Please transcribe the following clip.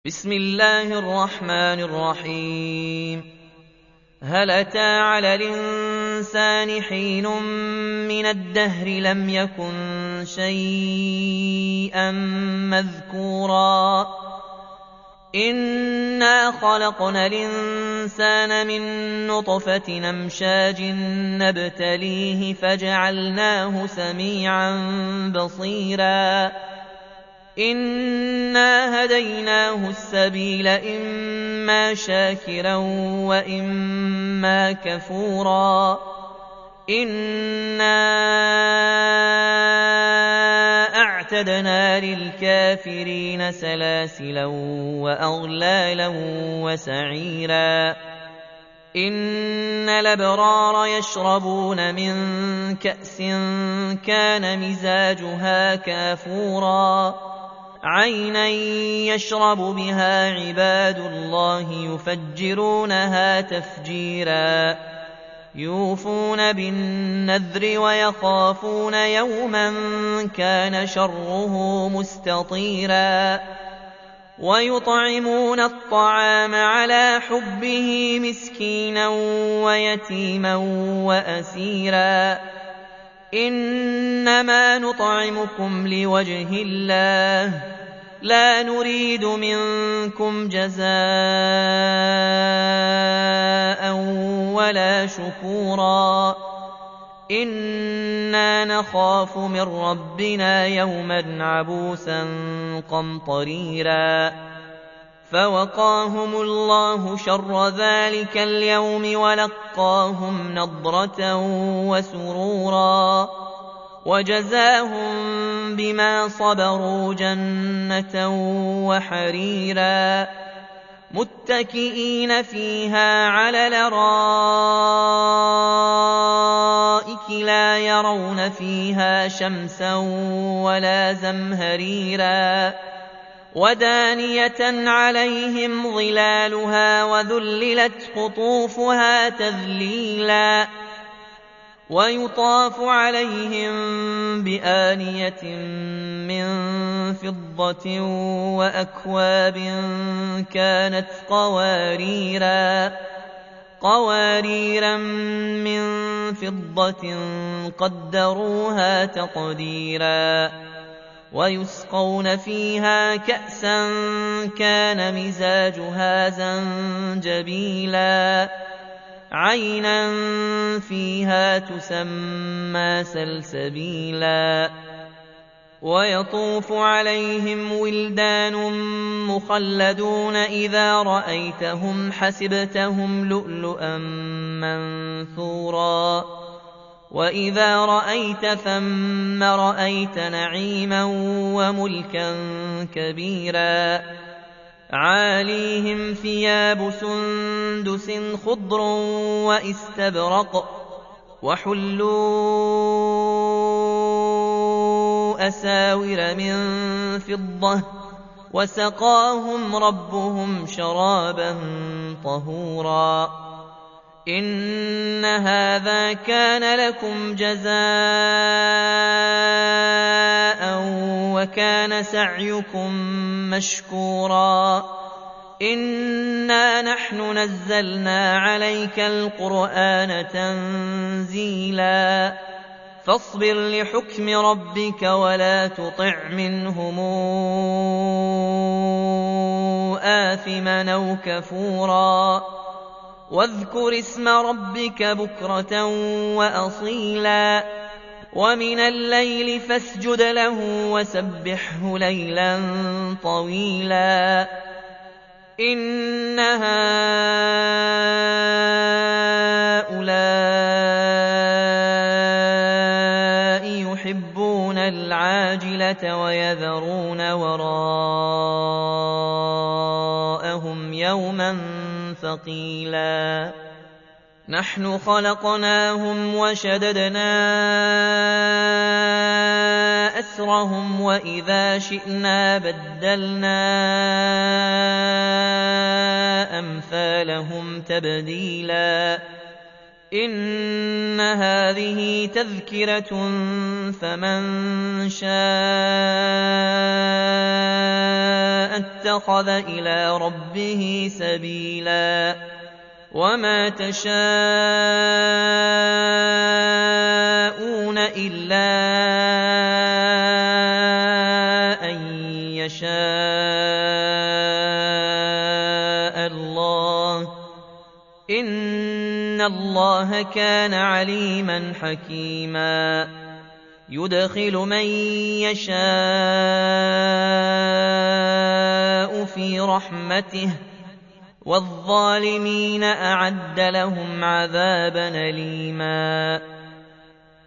بسم الله الرحمن الرحيم. هل أتى على الإنسان حين من الدهر لم يكن شيئا مذكورا إنا خلقنا الإنسان من نطفة أمشاج نبتليه فجعلناه سميعا بصيرا إنا هديناه السبيل إما شاكرا وإما كفورا إنا أعتدنا للكافرين سلاسلا وأغلالا وسعيرا إن الأبرار يشربون من كأس كان مزاجها كافورا عينا يشرب بها عباد الله يفجرونها تفجيرا يوفون بالنذر ويخافون يوما كان شره مستطيرا ويطعمون الطعام على حبه مسكينا ويتيما وأسيرا إنما نطعمكم لوجه الله لا نريد منكم جزاء ولا شكورا إنا نخاف من ربنا يوما عبوسا قمطريرا فوقاهم الله شر ذلك اليوم ولقاهم نضرة وسرورا وجزاهم بما صبروا جنة وحريرا متكئين فيها على الأرائك لا يرون فيها شمسا ولا زمهريرا ودانية عليهم ظلالها وذللت قطوفها تذليلا ويطاف عليهم بآنية من فضة وأكواب كانت قواريرا من فضة قدروها تقديرا ويسقون فيها كأسا كان مزاجها زنجبيلا عينا فيها تسمى سلسبيلا ويطوف عليهم ولدان مخلدون إذا رأيتهم حسبتهم لؤلؤا منثورا وإذا رأيت ثم رأيت نعيما وملكا كبيرا عاليهم ثياب سندس خضر واستبرق وحلوا أساور من فضة وسقاهم ربهم شرابا طهورا إن هذا كان لكم جزاء وكان سعيكم مشكورا إنا نحن نزلنا عليك القرآن تنزيلا فاصبر لحكم ربك ولا تطع منهم آثما أو كفورا واذكر اسم ربك بكرة وأصيلا ومن الليل فاسجد له وسبحه ليلا طويلا إن هؤلاء يحبون العاجلة ويذرون وراءهم يوما ثقيلا نحن خلقناهم وشددنا أسرهم وإذا شئنا بدلنا أمثالهم تبديلا إن هذه تذكرة فمن شاء اتخذ إلى ربه سبيلا وما تشاءون إلا أن يشاء الله إن الله كان عليما حكيما يدخل من يشاء في رحمته والظالمين أعد لهم عذابا أليما